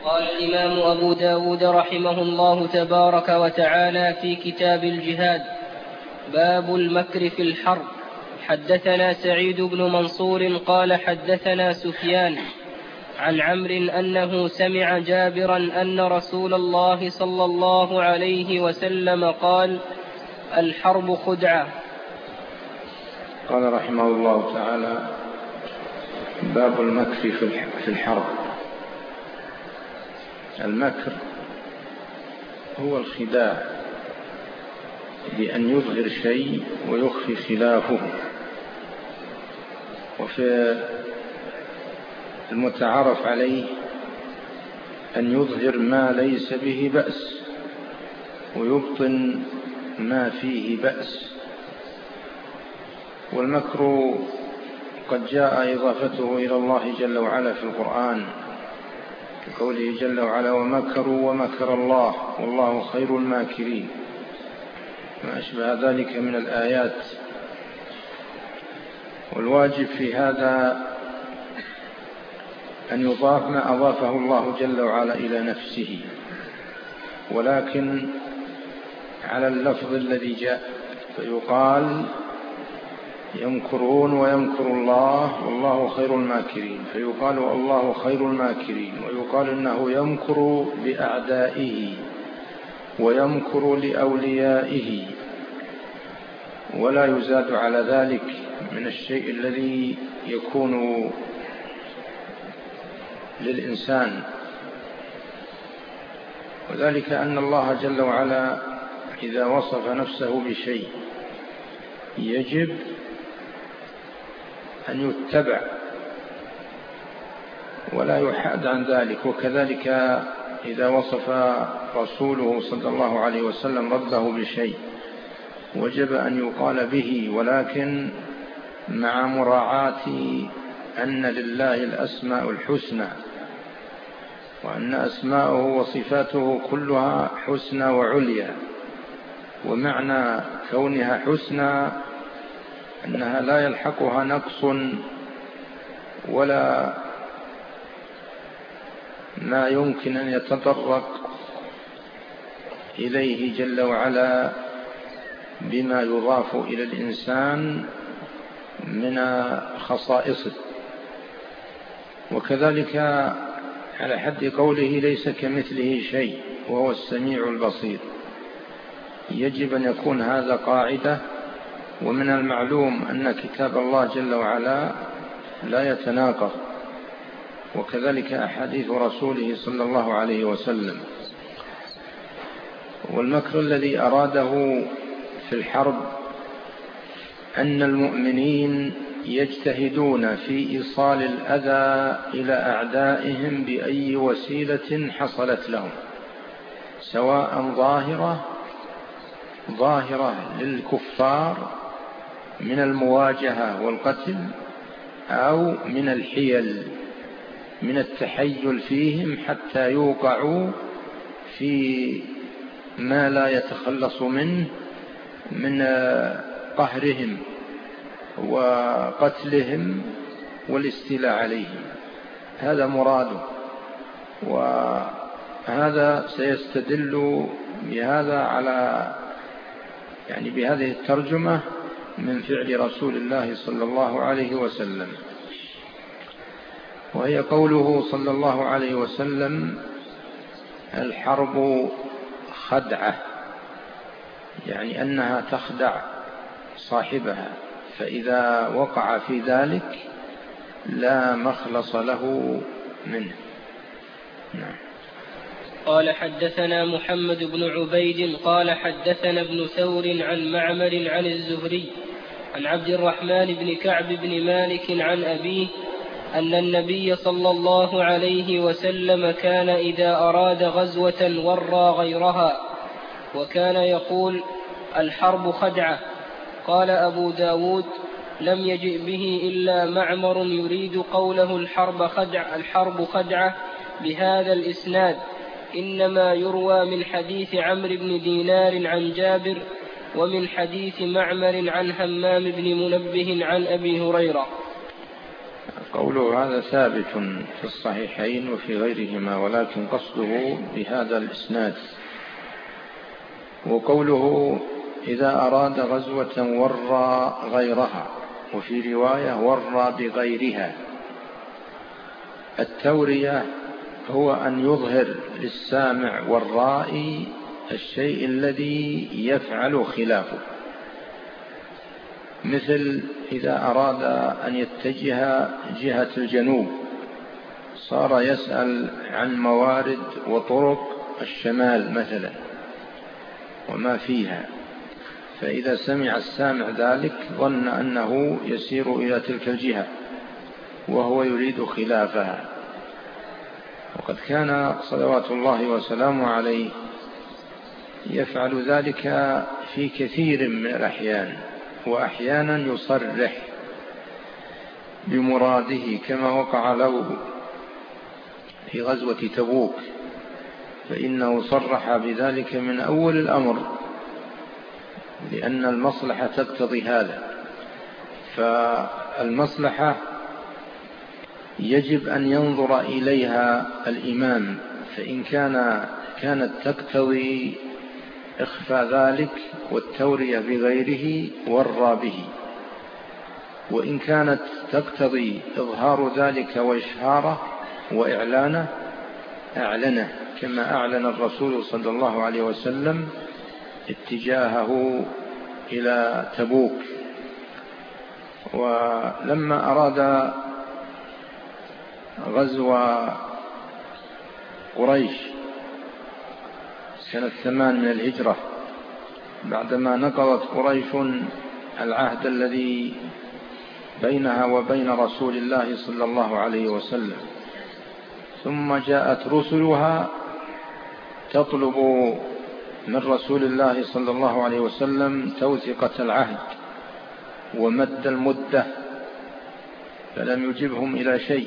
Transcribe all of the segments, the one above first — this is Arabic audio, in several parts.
قال الإمام أبو داود رحمه الله تبارك وتعالى في كتاب الجهاد: باب المكر في الحرب. حدثنا سعيد بن منصور قال حدثنا سفيان عن عمرو أنه سمع جابرا أن رسول الله صلى الله عليه وسلم قال: الحرب خدعة. قال رحمه الله تعالى: باب المكر في الحرب. المكر هو الخداع بأن يظهر شيء ويخفي خلافه، وفي المتعارف عليه أن يظهر ما ليس به بأس ويبطن ما فيه بأس. والمكر قد جاء إضافته إلى الله جل وعلا في القرآن كقوله جل وعلا: ومكروا ومكر الله والله خير الماكرين، ما أشبه ذلك من الآيات. والواجب في هذا أن يضاف ما أضافه الله جل وعلا إلى نفسه، ولكن على اللفظ الذي جاء، فيقال: يمكرون ويمكر الله والله خير الماكرين، فيقال الله خير الماكرين، ويقال إنه يمكر بأعدائه ويمكر لأوليائه، ولا يزاد على ذلك من الشيء الذي يكون للإنسان. وذلك أن الله جل وعلا إذا وصف نفسه بشيء يجب أن يتبع ولا يحاد عن ذلك. وكذلك إذا وصف رسوله صلى الله عليه وسلم ربه بشيء وجب أن يقال به، ولكن مع مراعاة أن لله الأسماء الحسنى، وأن أسماءه وصفاته كلها حسنى وعليا، ومعنى كونها حسنى أنها لا يلحقها نقص ولا ما يمكن أن يتطرق إليه جل وعلا بما يضاف إلى الإنسان من خصائصه. وكذلك على حد قوله: ليس كمثله شيء وهو السميع البصير. يجب أن يكون هذا قاعدة. ومن المعلوم أن كتاب الله جل وعلا لا يتناقض، وكذلك أحاديث رسوله صلى الله عليه وسلم. والمكر الذي أراده في الحرب أن المؤمنين يجتهدون في إيصال الأذى إلى أعدائهم بأي وسيلة حصلت لهم، سواء ظاهرة للكفار من المواجهة والقتل، أو من الحيل من التحيل فيهم حتى يوقعوا في ما لا يتخلص منه من قهرهم وقتلهم والاستيلاء عليهم. هذا مراده، وهذا سيستدل بهذا على بهذه الترجمة من فعل رسول الله صلى الله عليه وسلم، وهي قوله صلى الله عليه وسلم: الحرب خدعة، يعني أنها تخدع صاحبها، فإذا وقع في ذلك لا مخلص له منه. نعم. قال حدثنا محمد بن عبيد قال حدثنا ابن ثور عن معمر عن الزهري عن عبد الرحمن بن كعب بن مالك عن أبيه أن النبي صلى الله عليه وسلم كان إذا أراد غزوة ورى غيرها، وكان يقول: الحرب خدعة. قال أبو داود: لم يجئ به إلا معمر يريد قوله الحرب خدعة بهذا الإسناد، إنما يروى من حديث عمرو بن دينار عن جابر، ومن حديث معمر عن همام بن منبه عن أبي هريرة. قوله هذا ثابت في الصحيحين وفي غيرهما، ولكن قصده بهذا الإسناد. وقوله إذا أراد غزوة ورى غيرها، وفي رواية ورى بغيرها. التورية هو أن يظهر للسامع والرائي الشيء الذي يفعل خلافه، مثل إذا أراد أن يتجه جهة الجنوب صار يسأل عن موارد وطرق الشمال مثلا وما فيها، فإذا سمع السامع ذلك ظن أنه يسير إلى تلك الجهة وهو يريد خلافها. وقد كان صلوات الله وسلامه عليه يفعل ذلك في كثير من الأحيان، وأحيانا يصرح بمراده كما وقع له في غزوة تبوك، فإنه صرح بذلك من أول الأمر لأن المصلحة تقتضي هذا. فالمصلحة يجب أن ينظر إليها الإمام، فإن كانت تقتضي إخفاء ذلك والتورية بغيره ورى به، وإن كانت تقتضي إظهار ذلك وإشهاره وإعلانه أعلنه، كما أعلن الرسول صلى الله عليه وسلم اتجاهه إلى تبوك. ولما أراد غزو قريش سنة 8 من الهجرة، بعدما نقضت قريش العهد الذي بينها وبين رسول الله صلى الله عليه وسلم، ثم جاءت رسلها تطلب من رسول الله صلى الله عليه وسلم توثيقة العهد ومد المدة، فلم يجبهم إلى شيء،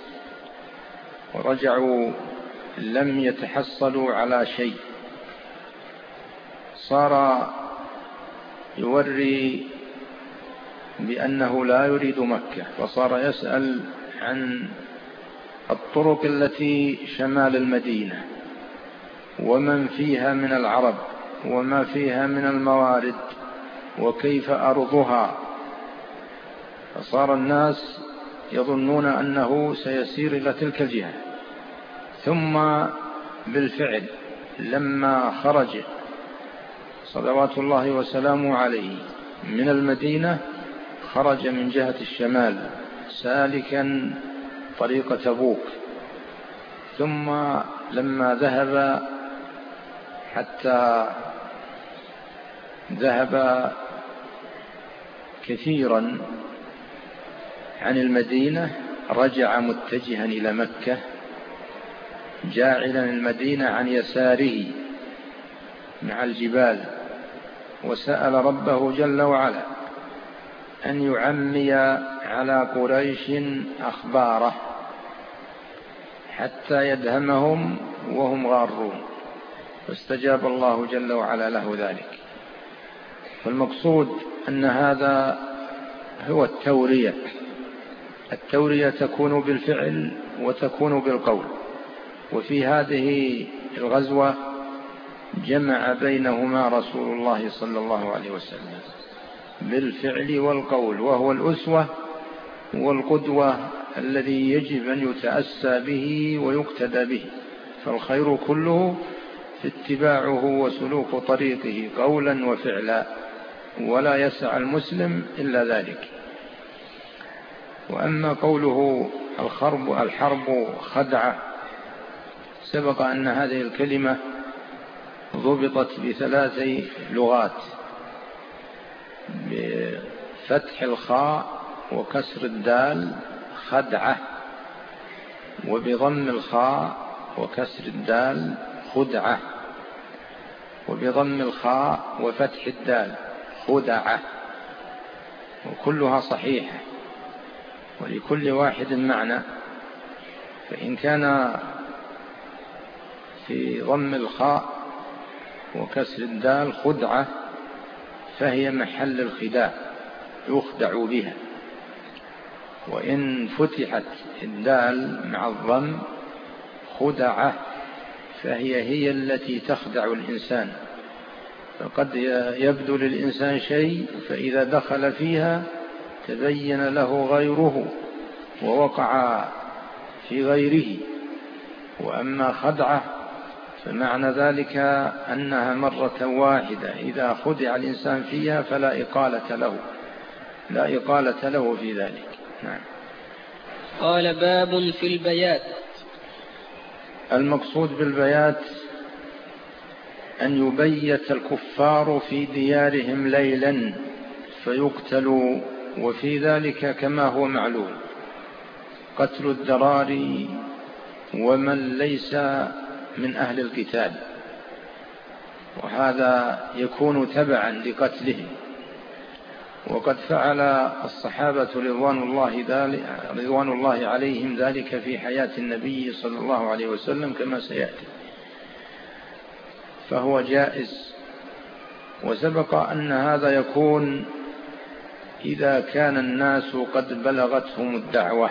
ورجعوا لم يتحصلوا على شيء. صار يوري بأنه لا يريد مكة، وصار يسأل عن الطرق التي شمال المدينة ومن فيها من العرب وما فيها من الموارد وكيف أرضها، فصار الناس يظنون أنه سيسير إلى تلك الجهة. ثم بالفعل لما خرج صلوات الله وسلامه عليه من المدينة خرج من جهة الشمال سالكا طريق تبوك، ثم لما ذهب حتى ذهب كثيرا عن المدينة رجع متجها إلى مكة جاعلا المدينة عن يساره مع الجبال، وسأل ربه جل وعلا أن يعمي على قريش أخباره حتى يدهمهم وهم غارون، فاستجاب الله جل وعلا له ذلك. فالمقصود أن هذا هو التورية. التورية تكون بالفعل وتكون بالقول، وفي هذه الغزوة جمع بينهما رسول الله صلى الله عليه وسلم بالفعل والقول، وهو الأسوة والقدوة الذي يجب أن يتأسى به ويقتدى به، فالخير كله في اتباعه وسلوك طريقه قولا وفعلا، ولا يسع المسلم إلا ذلك. وأما قوله الحرب خدعة، سبق أن هذه الكلمة ضبطت ب3 لغات: بفتح الخاء وكسر الدال خدعة، وبضم الخاء وكسر الدال خدعة، وبضم الخاء وفتح الدال خدعة، وكلها صحيحة ولكل واحد معنى. فإن كان في ضم الخاء وكسر الدال خدعة فهي محل الخداع يخدع بها، وإن فتحت الدال مع الضم خدعة، فهي التي تخدع الإنسان. فقد يبدو للإنسان شيء، فإذا دخل فيها تبين له غيره ووقع في غيره. وأما خدعة فمعنى ذلك أنها مرة واحدة، إذا خدع الإنسان فيها فلا إقالة له في ذلك. نعم. قال: باب في البيات. المقصود بالبيات أن يبيت الكفار في ديارهم ليلا فيقتلوا، وفي ذلك كما هو معلوم قتل الذراري ومن ليس من أهل القتال، وهذا يكون تبعا لقتلهم. وقد فعل الصحابة رضوان الله عليهم ذلك في حياة النبي صلى الله عليه وسلم كما سيأتي، فهو جائز. وسبق أن هذا يكون إذا كان الناس قد بلغتهم الدعوة،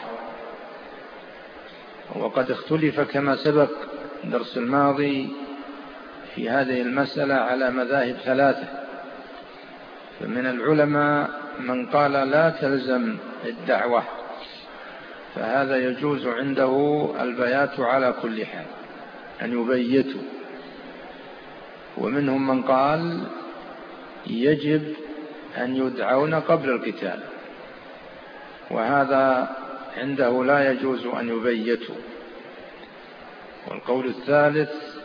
وقد اختلف كما سبق الدرس الماضي في هذه المسألة على مذاهب ثلاثة. فمن العلماء من قال لا تلزم الدعوة، فهذا يجوز عنده البيات على كل حال، أن يبيتوا. ومنهم من قال يجب أن يدعون قبل القتال، وهذا عنده لا يجوز أن يبيتوا. والقول الثالث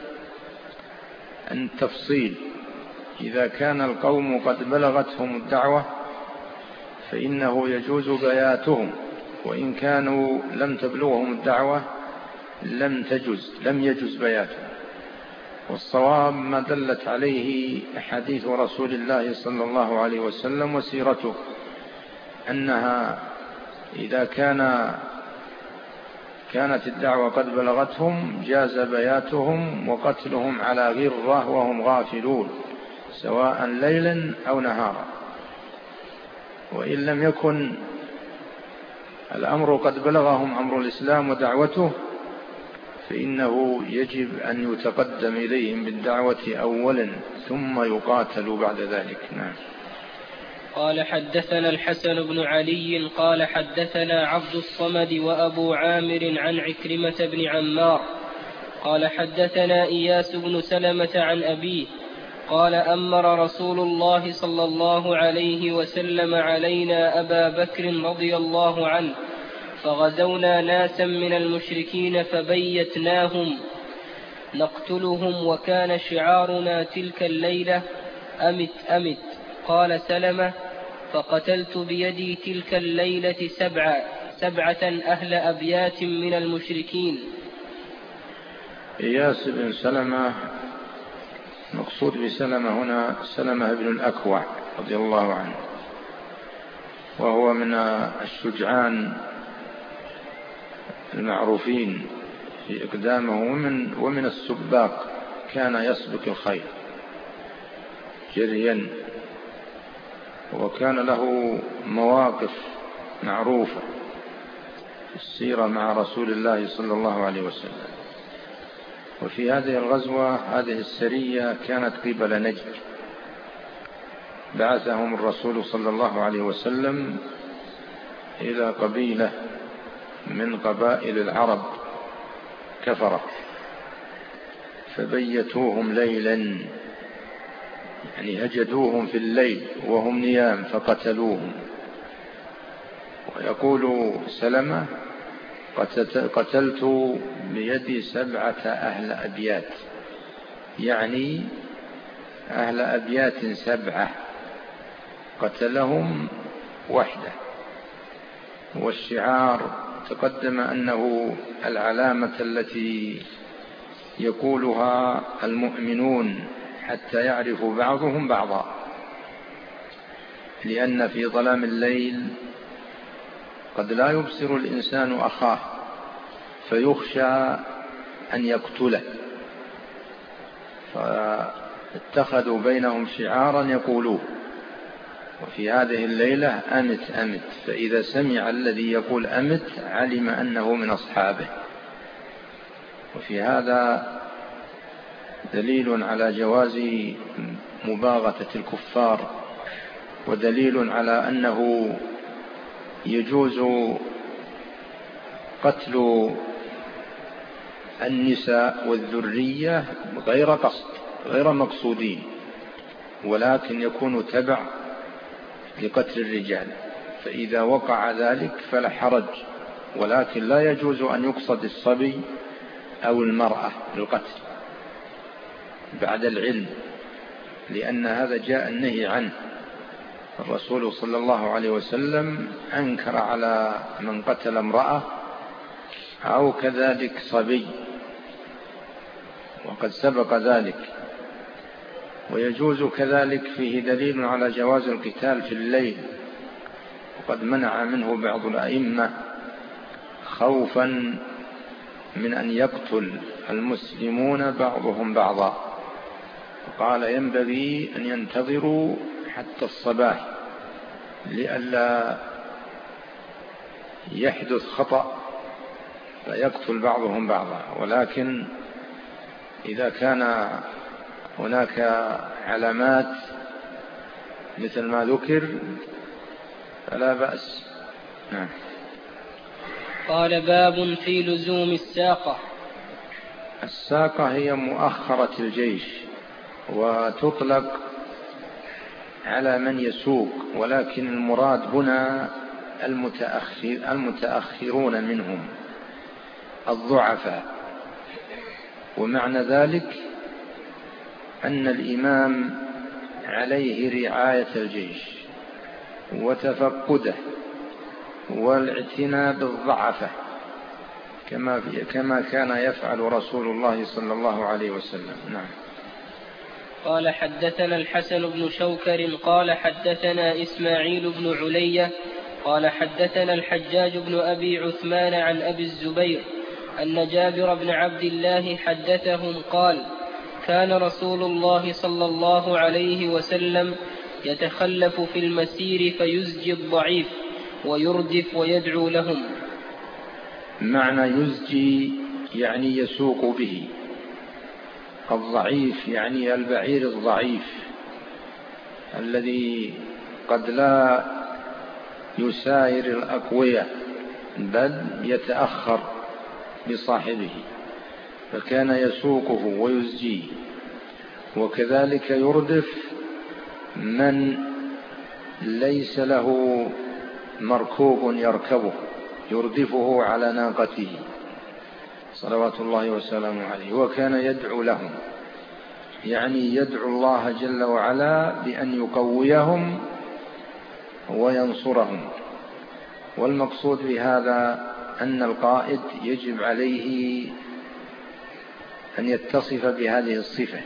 أن التفصيل، إذا كان القوم قد بلغتهم الدعوة فإنه يجوز بياتهم، وإن كانوا لم تبلغهم الدعوة لم يجوز بياتهم. والصواب ما دلت عليه أحاديث رسول الله صلى الله عليه وسلم وسيرته، أنها إذا كانت الدعوة قد بلغتهم جاز بياتهم وقتلهم على غرة وهم غافلون، سواء ليلا أو نهارا. وإن لم يكن الأمر قد بلغهم أمر الإسلام ودعوته فإنه يجب أن يتقدم إليهم بالدعوة أولا ثم يقاتلوا بعد ذلك. نعم. قال: حدثنا الحسن بن علي قال حدثنا عبد الصمد وأبو عامر عن عكرمة بن عمار قال حدثنا إياس بن سلمة عن أبيه قال: أمر رسول الله صلى الله عليه وسلم علينا أبا بكر رضي الله عنه، فغزونا ناسا من المشركين فبيتناهم نقتلهم، وكان شعارنا تلك الليلة أمت أمت. قال سلمة: فقتلت بيدي تلك الليلة سبعة أهل أبيات من المشركين. إياس بن سلمة، مقصود بسلمة هنا سلمة بن الأكوع رضي الله عنه، وهو من الشجعان المعروفين في إقدامه ومن السباق، كان يسبق الخير جريا، وكان له مواقف معروفة في السيرة مع رسول الله صلى الله عليه وسلم. وفي هذه الغزوة، هذه السرية كانت قبل نجد، بعثهم الرسول صلى الله عليه وسلم إلى قبيلة من قبائل العرب كفرة، فبيتوهم ليلا، يعني هجدوهم في الليل وهم نيام فقتلوهم. ويقول سلمة: قتلت بيدي 7 أهل أبيات، يعني أهل أبيات 7 قتلهم وحده. والشعار تقدم أنه العلامة التي يقولها المؤمنون حتى يعرف بعضهم بعضا، لأن في ظلام الليل قد لا يبصر الإنسان أخاه فيخشى أن يقتله، فاتخذوا بينهم شعارا يقولوه. وفي هذه الليلة أمت أمت، فإذا سمع الذي يقول أمت علم أنه من أصحابه. وفي هذا دليل على جواز مباغتة الكفار، ودليل على أنه يجوز قتل النساء والذرية غير قصد، غير مقصودين، ولكن يكون تبع لقتل الرجال، فإذا وقع ذلك فلا حرج، ولكن لا يجوز أن يقصد الصبي أو المرأة للقتل بعد العلم، لأن هذا جاء النهي عنه. الرسول صلى الله عليه وسلم أنكر على من قتل امرأة أو كذلك صبي، وقد سبق ذلك. ويجوز كذلك، فيه دليل على جواز القتال في الليل، وقد منع منه بعض الأئمة خوفا من أن يقتل المسلمون بعضهم بعضا، وقال ينبغي أن ينتظروا حتى الصباح لئلا يحدث خطأ فيقتل بعضهم بعضا. ولكن إذا كان هناك علامات مثل ما ذكر فلا بأس. نعم. قال باب في لزوم الساقة. الساقة هي مؤخرة الجيش، وتطلق على من يسوق، ولكن المراد هنا المتأخرون منهم الضعفاء. ومعنى ذلك أن الإمام عليه رعاية الجيش وتفقده والاعتناء بالضعفة كما كان يفعل رسول الله صلى الله عليه وسلم. نعم. قال حدثنا الحسن بن شوكر قال حدثنا إسماعيل بن علية قال حدثنا الحجاج بن أبي عثمان عن أبي الزبير أن جابر بن عبد الله حدثهم قال كان رسول الله صلى الله عليه وسلم يتخلف في المسير فيزجي الضعيف ويردف ويدعو لهم. معنى يزجي يعني يسوق به، الضعيف يعني البعير الضعيف الذي قد لا يساير الأقوياء بل يتأخر بصاحبه، فكان يسوقه ويزجيه. وكذلك يردف من ليس له مركوب يركبه، يردفه على ناقته صلوات الله وسلامه عليه. وكان يدعو لهم، يعني يدعو الله جل وعلا بأن يقويهم وينصرهم. والمقصود بهذا أن القائد يجب عليه أن يتصف بهذه الصفة،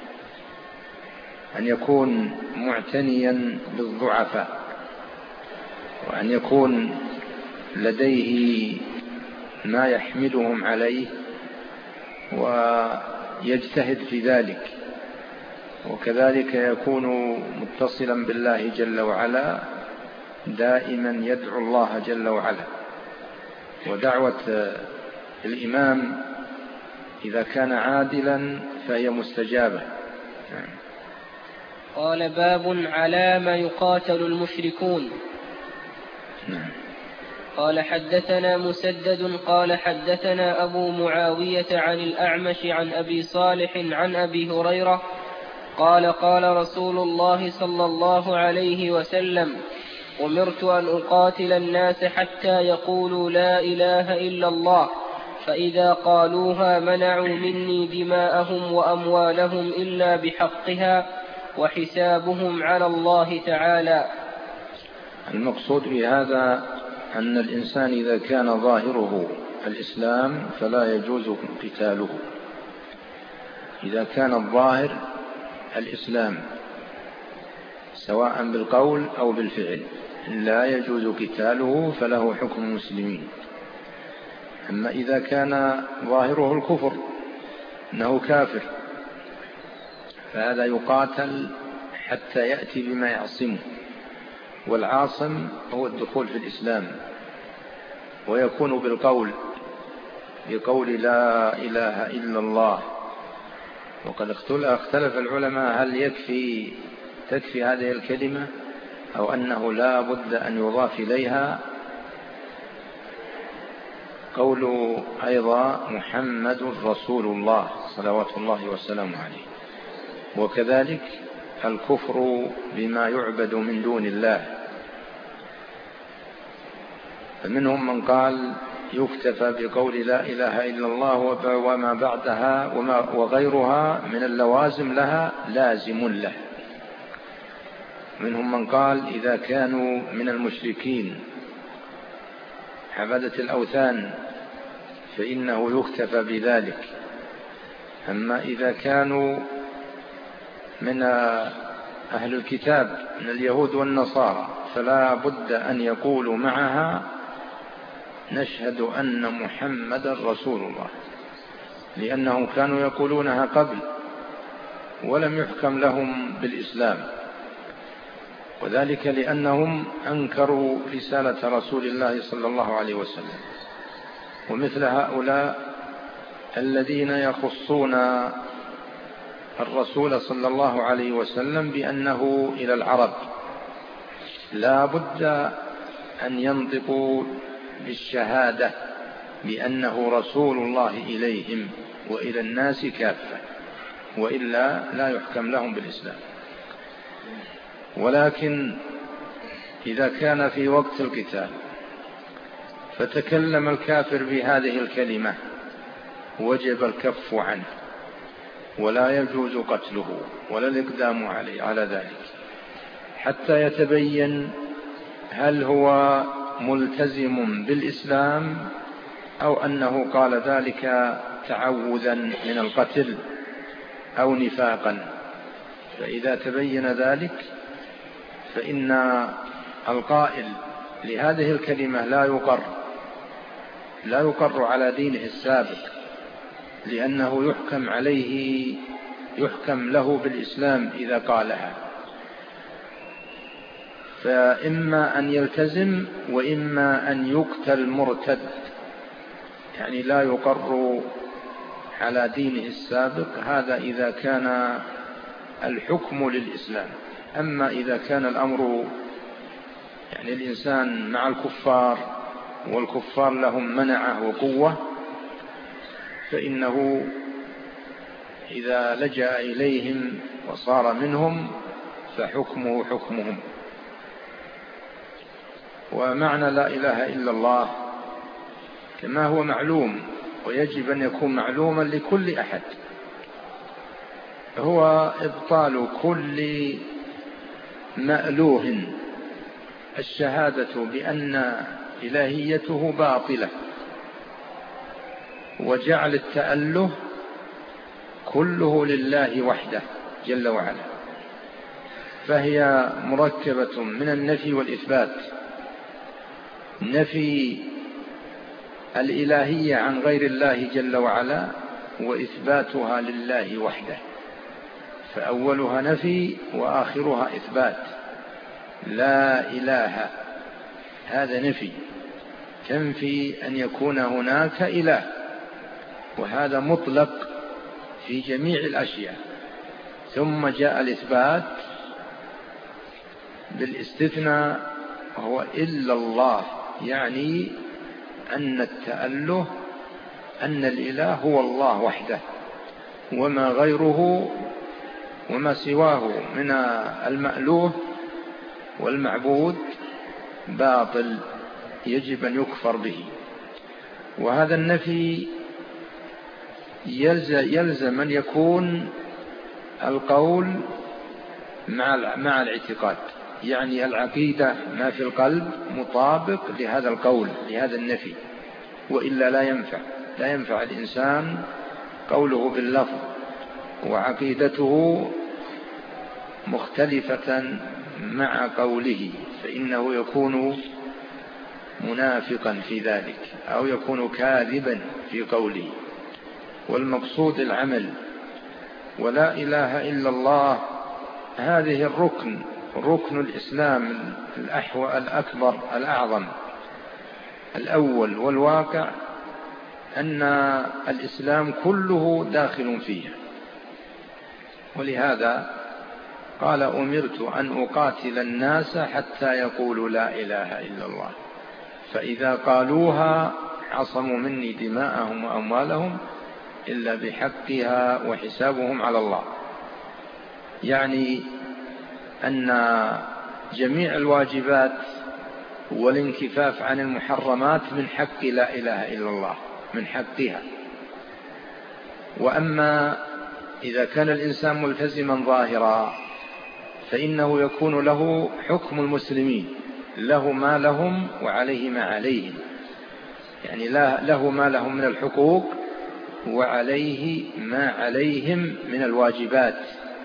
أن يكون معتنيا بالضعفاء، وأن يكون لديه ما يحملهم عليه ويجتهد في ذلك. وكذلك يكون متصلا بالله جل وعلا، دائما يدعو الله جل وعلا. ودعوة الإمام إذا كان عادلا فهي مستجابة. قال باب على ما يقاتل المشركون. قال حدثنا مسدد قال حدثنا أبو معاوية عن الأعمش عن أبي صالح عن أبي هريرة قال قال رسول الله صلى الله عليه وسلم أمرت أن أقاتل الناس حتى يقولوا لا إله إلا الله، فإذا قالوها منعوا مني دماءهم وأموالهم إلا بحقها وحسابهم على الله تعالى. المقصود بهذا أن الإنسان إذا كان ظاهره الإسلام فلا يجوز قتاله. إذا كان الظاهر الإسلام سواء بالقول أو بالفعل لا يجوز قتاله، فله حكم المسلمين. أما إذا كان ظاهره الكفر أنه كافر فهذا يقاتل حتى يأتي بما يعصمه، والعاصم هو الدخول في الإسلام، ويكون بالقول بقول لا إله إلا الله. وقد اختلف العلماء هل تكفي هذه الكلمة أو أنه لا بد أن يضاف إليها قول أيضا محمد رسول الله صلوات الله وسلامه عليه. وكذلك الكفر بما يعبد من دون الله، فمنهم من قال يكتفى بقول لا إله إلا الله وما بعدها وغيرها من اللوازم لها لازم له. منهم من قال إذا كانوا من المشركين عبادة الأوثان فإنه يكتفى بذلك. أما إذا كانوا من أهل الكتاب من اليهود والنصارى فلا بد أن يقولوا معها نشهد أن محمد رسول الله، لأنهم كانوا يقولونها قبل ولم يحكم لهم بالإسلام، وذلك لأنهم أنكروا رسالة رسول الله صلى الله عليه وسلم. ومثل هؤلاء الذين يخصون الرسول صلى الله عليه وسلم بأنه إلى العرب لا بد أن ينطقوا بالشهادة بأنه رسول الله إليهم وإلى الناس كافة، وإلا لا يحكم لهم بالإسلام. ولكن إذا كان في وقت القتال فتكلم الكافر بهذه الكلمة وجب الكف عنه، ولا يجوز قتله ولا الإقدام عليه على ذلك حتى يتبين هل هو ملتزم بالإسلام أو أنه قال ذلك تعوذا من القتل أو نفاقا. فإذا تبين ذلك فإن القائل لهذه الكلمة لا يقر على دينه السابق، لأنه يحكم له بالإسلام إذا قالها. فإما أن يلتزم وإما أن يقتل مرتد، يعني لا يقر على دينه السابق. هذا إذا كان الحكم للإسلام. أما إذا كان الأمر يعني الإنسان مع الكفار والكفار لهم منعة وقوة، فإنه إذا لجأ إليهم وصار منهم فحكمه حكمهم. ومعنى لا إله إلا الله كما هو معلوم ويجب أن يكون معلوما لكل أحد، هو إبطال كل مألوه، الشهادة بأن إلهيته باطلة، وجعل التأله كله لله وحده جل وعلا. فهي مركبة من النفي والإثبات، نفي الإلهية عن غير الله جل وعلا وإثباتها لله وحده. فأولها نفي وآخرها إثبات. لا إله هذا نفي، تنفي أن يكون هناك إله، وهذا مطلق في جميع الأشياء. ثم جاء الإثبات بالاستثناء وهو إلا الله، يعني أن التأله أن الإله هو الله وحده، وما غيره وما سواه من المألوه والمعبود باطل يجب أن يكفر به. وهذا النفي يلزم أن يكون القول مع الاعتقاد، يعني العقيدة ما في القلب مطابق لهذا القول لهذا النفي، وإلا لا ينفع الإنسان قوله باللفظ وعقيدته مختلفة مع قوله، فإنه يكون منافقا في ذلك أو يكون كاذبا في قوله. والمقصود العمل. ولا إله إلا الله هذه الركن ركن الإسلام الأكبر الأعظم الأول والواقع أن الإسلام كله داخل فيه. ولهذا قال أمرت أن أقاتل الناس حتى يقولوا لا إله إلا الله، فإذا قالوها عصموا مني دماءهم وأموالهم إلا بحقها وحسابهم على الله. يعني أن جميع الواجبات والانكفاف عن المحرمات من حق لا إله إلا الله، من حقها. وأما إذا كان الإنسان ملتزما ظاهرا فإنه يكون له حكم المسلمين، له ما لهم وعليه ما عليهم، يعني له ما لهم من الحقوق وعليه ما عليهم من الواجبات.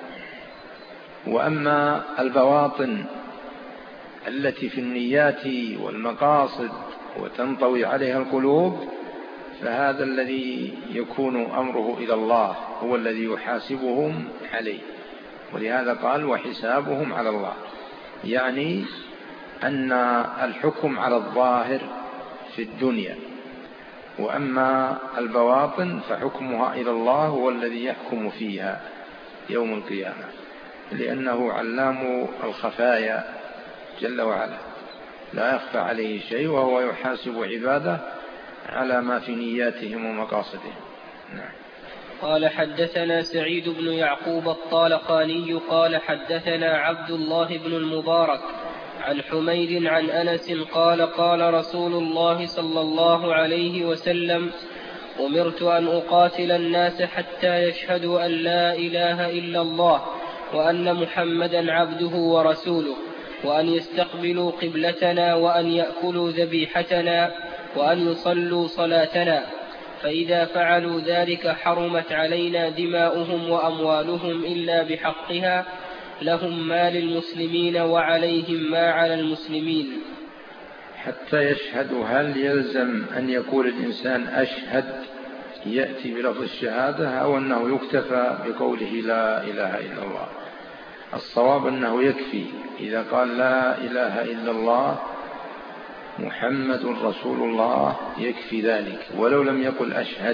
وأما البواطن التي في النيات والمقاصد وتنطوي عليها القلوب فهذا الذي يكون أمره إلى الله، هو الذي يحاسبهم عليه. ولهذا قال وحسابهم على الله، يعني أن الحكم على الظاهر في الدنيا، وأما البواطن فحكمها إلى الله، هو الذي يحكم فيها يوم القيامة، لأنه علام الخفايا جل وعلا، لا يخفى عليه شيء، وهو يحاسب عباده على ما في نياتهم ومقاصدهم. نعم. قال حدثنا سعيد بن يعقوب الطالقاني قال حدثنا عبد الله بن المبارك عن حميد عن أنس قال قال رسول الله صلى الله عليه وسلم أمرت أن أقاتل الناس حتى يشهدوا أن لا إله إلا الله وأن محمدا عبده ورسوله، وأن يستقبلوا قبلتنا، وأن يأكلوا ذبيحتنا، وأن يصلوا صلاتنا، فإذا فعلوا ذلك حرمت علينا دماؤهم وأموالهم إلا بحقها، لهم ما للمسلمين وعليهم ما على المسلمين. حتى يشهدوا، هل يلزم أن يقول الإنسان أشهد يأتي بلفظ الشهادة، أو أنه يكتفى بقوله لا إله إلا الله؟ الصواب أنه يكفي إذا قال لا إله إلا الله محمد رسول الله، يكفي ذلك ولو لم يقل أشهد.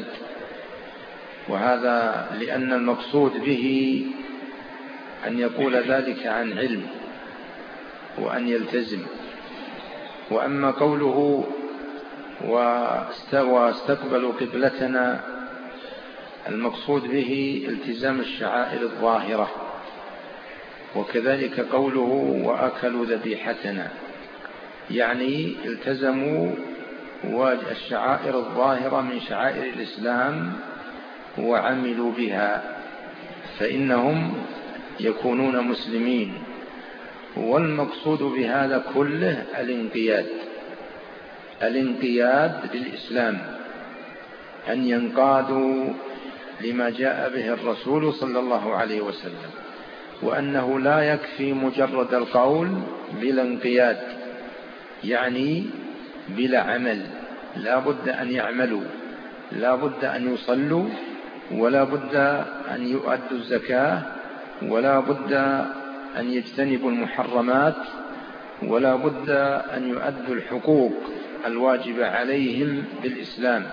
وهذا لأن المقصود به أن يقول ذلك عن علم وأن يلتزم. وأما قوله واستقبلوا قبلتنا، المقصود به التزام الشعائر الظاهرة، وكذلك قوله وأكلوا ذبيحتنا، يعني التزموا الشعائر الظاهرة من شعائر الإسلام وعملوا بها، فإنهم يكونون مسلمين. والمقصود بهذا كله الانقياد للإسلام، أن ينقادوا لما جاء به الرسول صلى الله عليه وسلم، وأنه لا يكفي مجرد القول بلا انقياد، يعني بلا عمل. لا بد أن يعملوا، لا بد أن يصلوا، ولا بد أن يؤدوا الزكاة، ولا بد أن يجتنبوا المحرمات، ولا بد أن يؤدوا الحقوق الواجبة عليهم بالإسلام.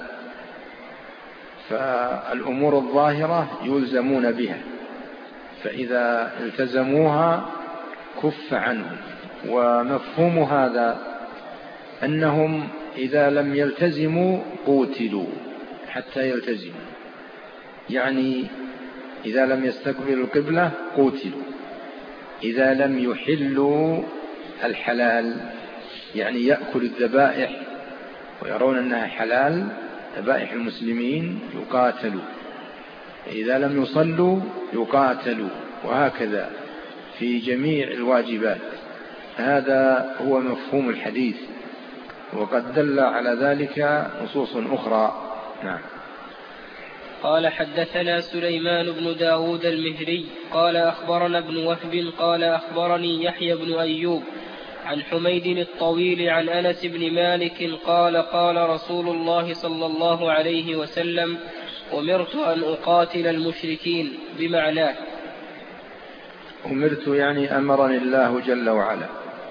فالأمور الظاهرة يلزمون بها، فإذا التزموها كف عنهم. ومفهوم هذا أنهم إذا لم يلتزموا قوتلوا حتى يلتزموا، يعني إذا لم يستقبلوا القبلة قوتلوا، إذا لم يحلوا الحلال، يعني يأكل الذبائح ويرون أنها حلال، ذبائح المسلمين، يقاتلوا، إذا لم يصلوا يقاتلوا، وهكذا في جميع الواجبات. هذا هو مفهوم الحديث، وقد دل على ذلك نصوص أخرى. نعم. قال حدثنا سليمان بن داود المهري قال أخبرنا ابن وهب قال أخبرني يحيى بن أيوب عن حميد الطويل عن أنس بن مالك قال قال رسول الله صلى الله عليه وسلم أمرت أن أقاتل المشركين بمعناه. أمرت يعني أمرني الله جل وعلا،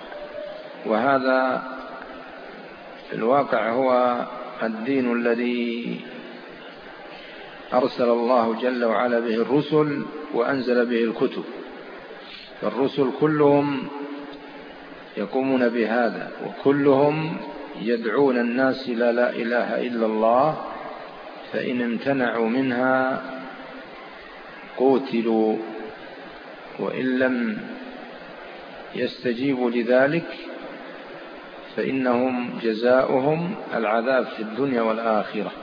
وهذا في الواقع هو الدين الذي أرسل الله جل وعلا به الرسل وأنزل به الكتب. فالرسل كلهم يقومون بهذا، وكلهم يدعون الناس إلى لا إله إلا الله، فإن امتنعوا منها قوتلوا، وإن لم يستجيبوا لذلك فإنهم جزاؤهم العذاب في الدنيا والآخرة.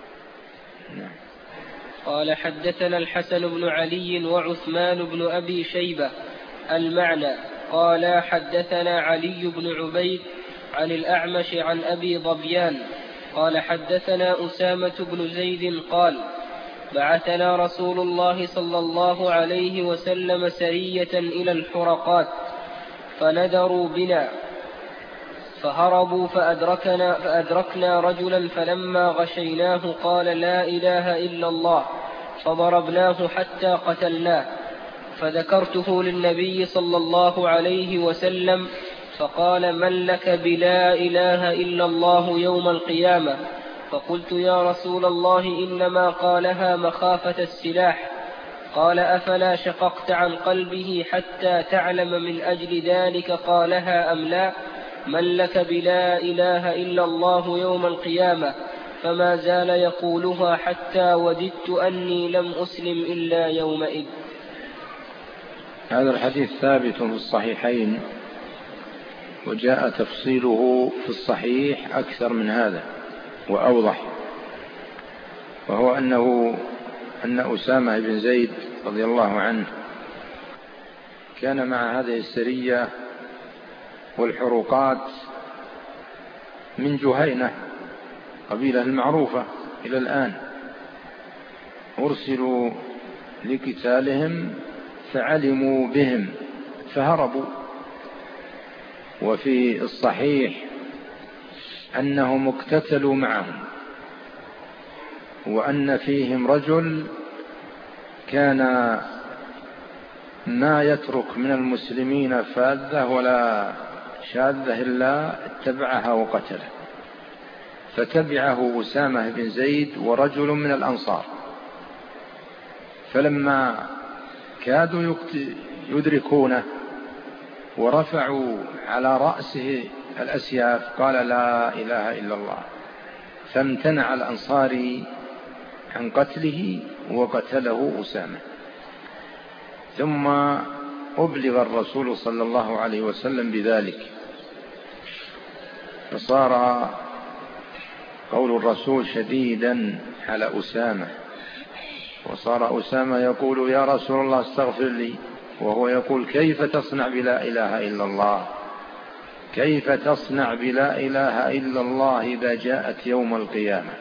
قال حدثنا الحسن بن علي وعثمان بن أبي شيبة المعنى. قال حدثنا علي بن عبيد عن الأعمش عن أبي ظبيان قال حدثنا أسامة بن زيد قال بعثنا رسول الله صلى الله عليه وسلم سرية إلى الحرقات فندروا بنا فهربوا فأدركنا رجلا فلما غشيناه قال لا إله إلا الله فضربناه حتى قتلناه، فذكرته للنبي صلى الله عليه وسلم فقال من لك بلا إله إلا الله يوم القيامة؟ فقلت يا رسول الله إنما قالها مخافة السلاح. قال أفلا شققت عن قلبه حتى تعلم من أجل ذلك قالها أم لا؟ من لك بلا إله إلا الله يوم القيامة؟ فما زال يقولها حتى وددت أني لم أسلم إلا يومئذ. هذا الحديث ثابت في الصحيحين، وجاء تفصيله في الصحيح أكثر من هذا وأوضح، وهو أن أسامة بن زيد رضي الله عنه كان مع هذه السرية والحروقات من جهينة، قبيلة المعروفة إلى الآن، أرسلوا لقتالهم فعلموا بهم فهربوا. وفي الصحيح أنهم اقتتلوا معهم، وأن فيهم رجل كان ما يترك من المسلمين فاذة ولا شاذة إلا اتبعها وقتله، فتبعه أسامة بن زيد ورجل من الأنصار، فلما كادوا يدركونه ورفعوا على رأسه الأسياف قال لا إله إلا الله، فامتنع الأنصاري عن قتله وقتله أسامة. ثم أبلغ الرسول صلى الله عليه وسلم بذلك، فصار قول الرسول شديدا على أسامة، وصار أسامة يقول يا رسول الله استغفر لي، وهو يقول كيف تصنع بلا إله إلا الله؟ كيف تصنع بلا إله إلا الله إذا جاءت يوم القيامة؟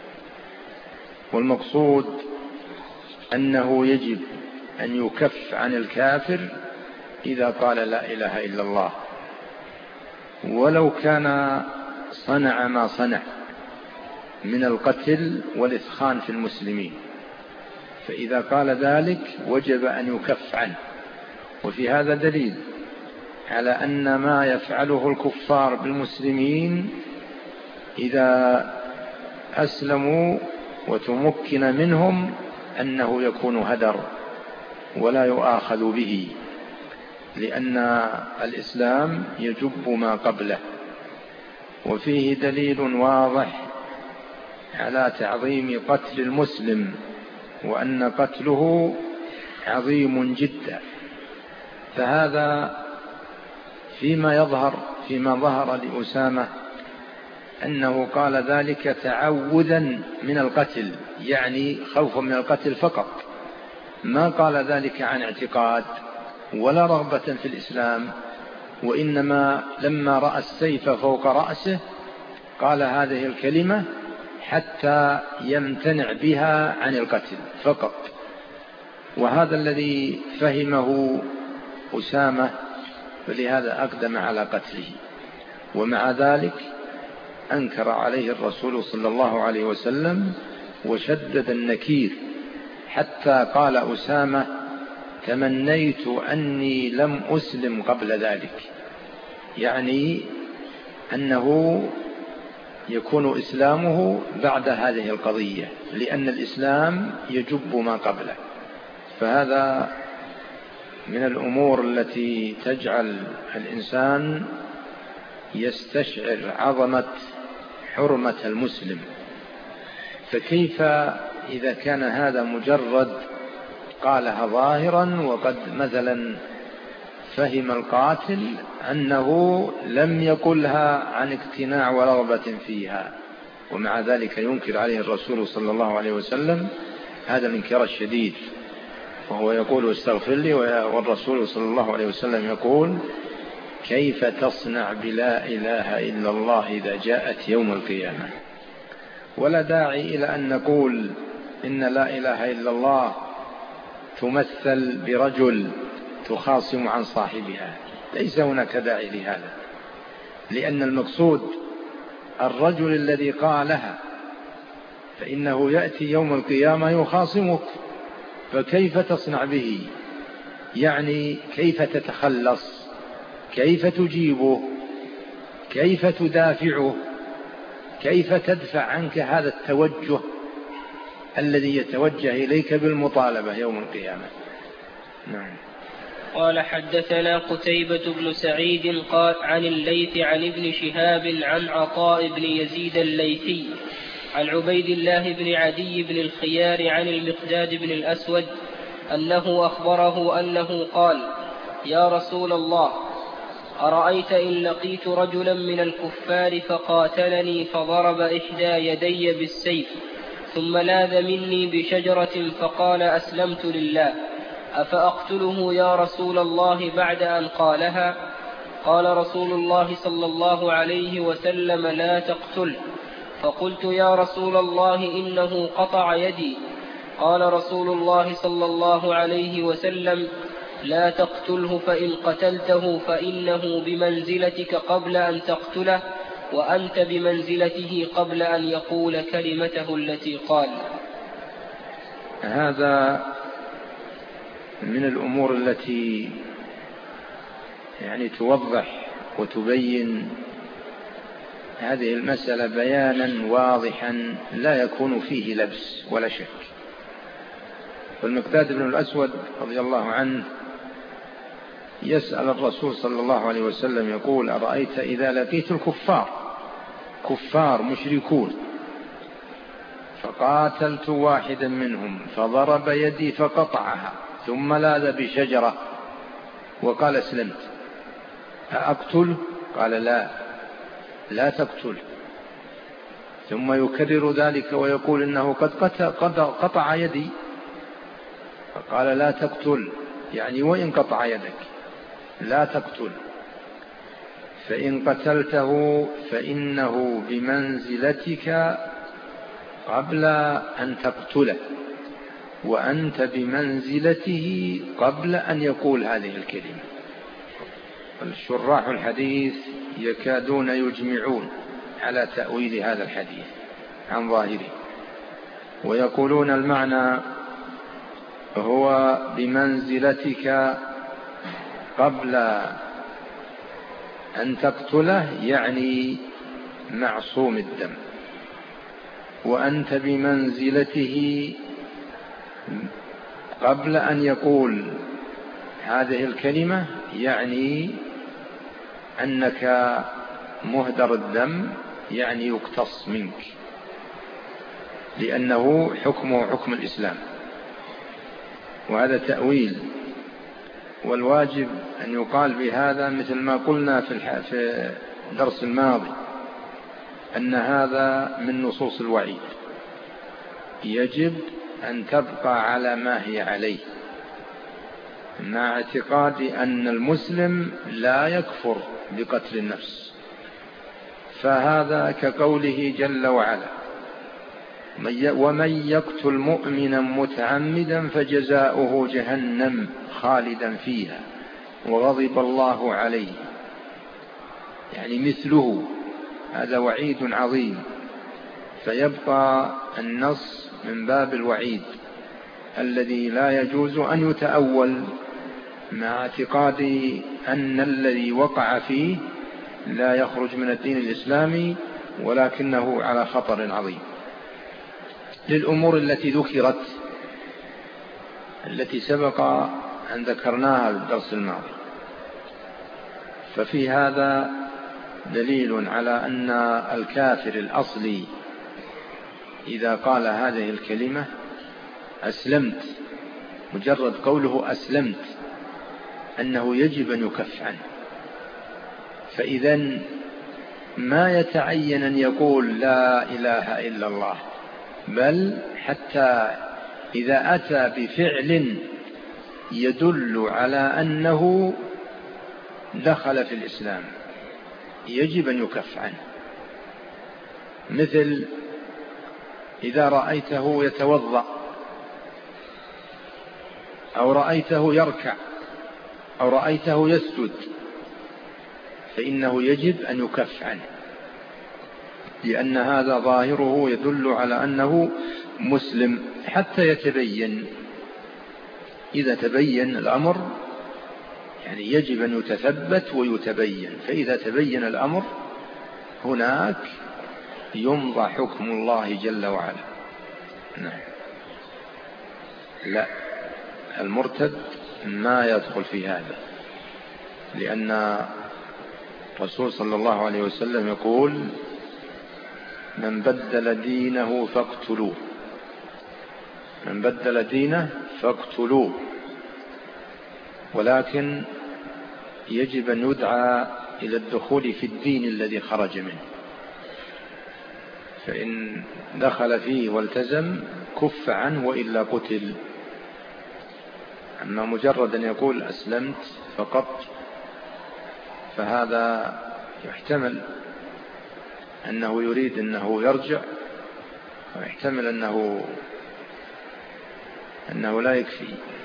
والمقصود أنه يجب أن يكف عن الكافر إذا قال لا إله إلا الله، ولو كان صنع ما صنع من القتل والإثخان في المسلمين، فإذا قال ذلك وجب أن يكف عنه. وفي هذا دليل على أن ما يفعله الكفار بالمسلمين إذا أسلموا وتمكن منهم أنه يكون هدر ولا يؤاخذ به، لأن الإسلام يجب ما قبله. وفيه دليل واضح على تعظيم قتل المسلم، وأن قتله عظيم جدا. فهذا فيما ظهر لأسامة أنه قال ذلك تعوذا من القتل، يعني خوفا من القتل فقط، ما قال ذلك عن اعتقاد ولا رغبة في الإسلام، وإنما لما رأى السيف فوق رأسه قال هذه الكلمة حتى يمتنع بها عن القتل فقط. وهذا الذي فهمه أسامة، فلهذا أقدم على قتله. ومع ذلك أنكر عليه الرسول صلى الله عليه وسلم وشدد النكير، حتى قال أسامة تمنيت أني لم أسلم قبل ذلك، يعني أنه يكون إسلامه بعد هذه القضية، لأن الإسلام يجب ما قبله. فهذا من الأمور التي تجعل الإنسان يستشعر عظمة حرمة المسلم. فكيف إذا كان هذا مجرد قالها ظاهرا، وقد مثلا فهم القاتل أنه لم يقلها عن اقتناع ورغبة فيها، ومع ذلك ينكر عليه الرسول صلى الله عليه وسلم هذا الانكار الشديد، وهو يقول استغفر لي، والرسول صلى الله عليه وسلم يقول كيف تصنع بلا إله إلا الله إذا جاءت يوم القيامة. ولا داعي إلى أن نقول إن لا إله إلا الله تمثل برجل تخاصم عن صاحبها، ليس هناك داعي لهذا، لأن المقصود الرجل الذي قالها، فإنه يأتي يوم القيامة يخاصمك، فكيف تصنع به؟ يعني كيف تتخلص، كيف تجيبه، كيف تدافعه، كيف تدفع عنك هذا التوجه الذي يتوجه إليك بالمطالبة يوم القيامة. نعم. قال حدثنا قتيبة بن سعيد قال عن الليث عن ابن شهاب عن عطاء بن يزيد الليثي عن عبيد الله بن عدي بن الخيار عن المقداد بن الأسود أنه أخبره أنه قال يا رسول الله أرأيت إن لقيت رجلا من الكفار فقاتلني فضرب إحدى يدي بالسيف ثم لاذ مني بشجرة فقال أسلمت لله أفأقتله يا رسول الله بعد أن قالها؟ قال رسول الله صلى الله عليه وسلم لا تقتله. فقلت يا رسول الله إنه قطع يدي. قال رسول الله صلى الله عليه وسلم لا تقتله، فإن قتلته فإنه بمنزلتك قبل أن تقتله، وأنت بمنزلته قبل أن يقول كلمته التي قال. هذا من الأمور التي يعني توضح وتبين هذه المسألة بيانا واضحا لا يكون فيه لبس ولا شك. والمقداد بن الأسود رضي الله عنه يسأل الرسول صلى الله عليه وسلم يقول أرأيت إذا لقيت الكفار، كفار مشركون، فقاتلت واحدا منهم فضرب يدي فقطعها ثم لاذ بشجرة وقال اسلمت، أقتله؟ قال لا تقتل. ثم يكرر ذلك ويقول إنه قد قطع يدي، فقال لا تقتل، يعني وإن قطع يدك لا تقتل، فإن قتلته فإنه بمنزلتك قبل أن تقتله، وأنت بمنزلته قبل أن يقول هذه الكلمة. الشراح الحديث يكادون يجمعون على تأويل هذا الحديث عن ظاهره، ويقولون المعنى هو بمنزلتك قبل أن تقتله، يعني معصوم الدم، وأنت بمنزلته قبل أن يقول هذه الكلمة، يعني أنك مهدر الدم، يعني يقتص منك، لأنه حكمه حكم الإسلام. وهذا تأويل، والواجب أن يقال بهذا مثل ما قلنا في الدرس الماضي أن هذا من نصوص الوعيد، يجب أن تبقى على ما هي عليه، مع اعتقاد أن المسلم لا يكفر بقتل النفس. فهذا كقوله جل وعلا ومن يقتل مؤمنا متعمدا فجزاؤه جهنم خالدا فيها وغضب الله عليه، يعني مثله، هذا وعيد عظيم، فيبقى النص من باب الوعيد الذي لا يجوز أن يتأول، مع اعتقاد أن الذي وقع فيه لا يخرج من الدين الإسلامي ولكنه على خطر عظيم. للأمور التي ذكرت التي سبق أن ذكرناها في الدرس الماضي، ففي هذا دليل على أن الكافر الأصلي إذا قال هذه الكلمة أسلمت، مجرد قوله أسلمت أنه يجب أن يكف عنه. فإذا ما يتعين أن يقول لا إله إلا الله، بل حتى إذا أتى بفعل يدل على أنه دخل في الإسلام يجب أن يكف عنه. مثل إذا رأيته يتوضأ أو رأيته يركع أو رأيته يسجد فإنه يجب أن يكف عنه، لأن هذا ظاهره يدل على أنه مسلم حتى يتبين. إذا تبين الأمر يعني يجب أن يتثبت ويتبين، فإذا تبين الأمر هناك يمضى حكم الله جل وعلا. نعم. لا، المرتد ما يدخل في هذا، لأن الرسول صلى الله عليه وسلم يقول من بدل دينه فاقتلوه، من بدل دينه فاقتلوه، ولكن يجب أن يدعى إلى الدخول في الدين الذي خرج منه، فإن دخل فيه والتزم كف عنه وإلا قتل. أما مجرد أن يقول أسلمت فقط فهذا يحتمل أنه يريد أنه يرجع، ويحتمل أنه لا يكفي،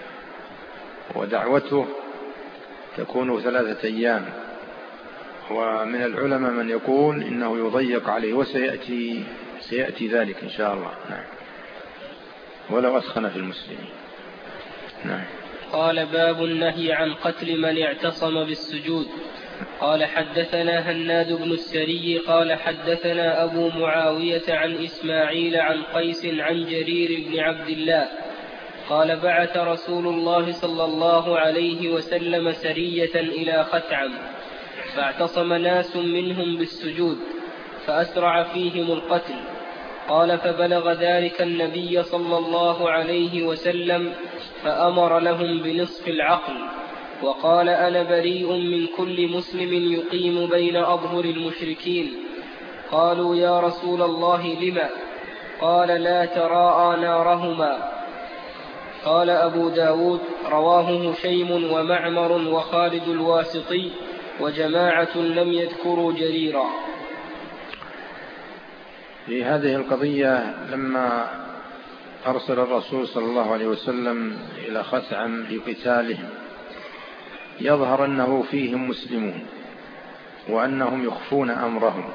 ودعوته تكون 3 أيام. ومن العلماء من يقول إنه يضيق عليه، وسيأتي ذلك إن شاء الله. نعم. ولو أسخن في المسلمين. نعم. قال باب النهي عن قتل من اعتصم بالسجود. قال حدثنا هناد بن السري قال حدثنا أبو معاوية عن إسماعيل عن قيس عن جرير بن عبد الله قال بعث رسول الله صلى الله عليه وسلم سرية إلى خثعم، فاعتصم ناس منهم بالسجود فأسرع فيهم القتل. قال فبلغ ذلك النبي صلى الله عليه وسلم فأمر لهم بنصف العقل، وقال أنا بريء من كل مسلم يقيم بين أظهر المشركين. قالوا يا رسول الله لما؟ قال لا تراءى نارهما. قال أبو داود رواه هشيم ومعمر وخالد الواسطي وجماعة لم يذكروا جريرا. في هذه القضية لما أرسل الرسول صلى الله عليه وسلم إلى خثعم لقتالهم يظهر أنه فيهم مسلمون وأنهم يخفون أمرهم،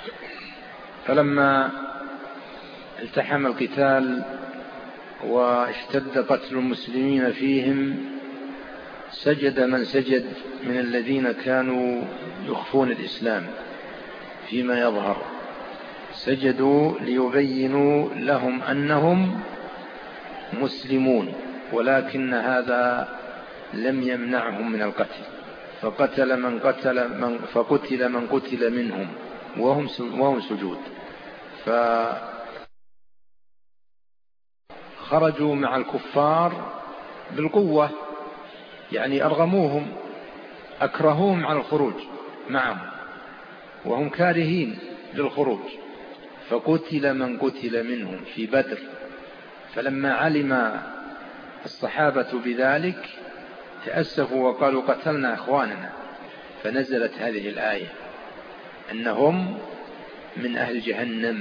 فلما التحم القتال واشتد قتل المسلمين فيهم سجد من سجد من الذين كانوا يخفون الإسلام فيما يظهر، سجدوا ليبينوا لهم أنهم مسلمون، ولكن هذا لم يمنعهم من القتل، فقتل من قتل منهم وهم سجود، فخرجوا مع الكفار بالقوة، يعني أرغموهم أكرهوهم على الخروج معهم وهم كارهين للخروج، فقتل من قتل منهم في بدر. فلما علم الصحابة بذلك تأسفوا وقالوا قتلنا أخواننا، فنزلت هذه الآية أنهم من أهل جهنم.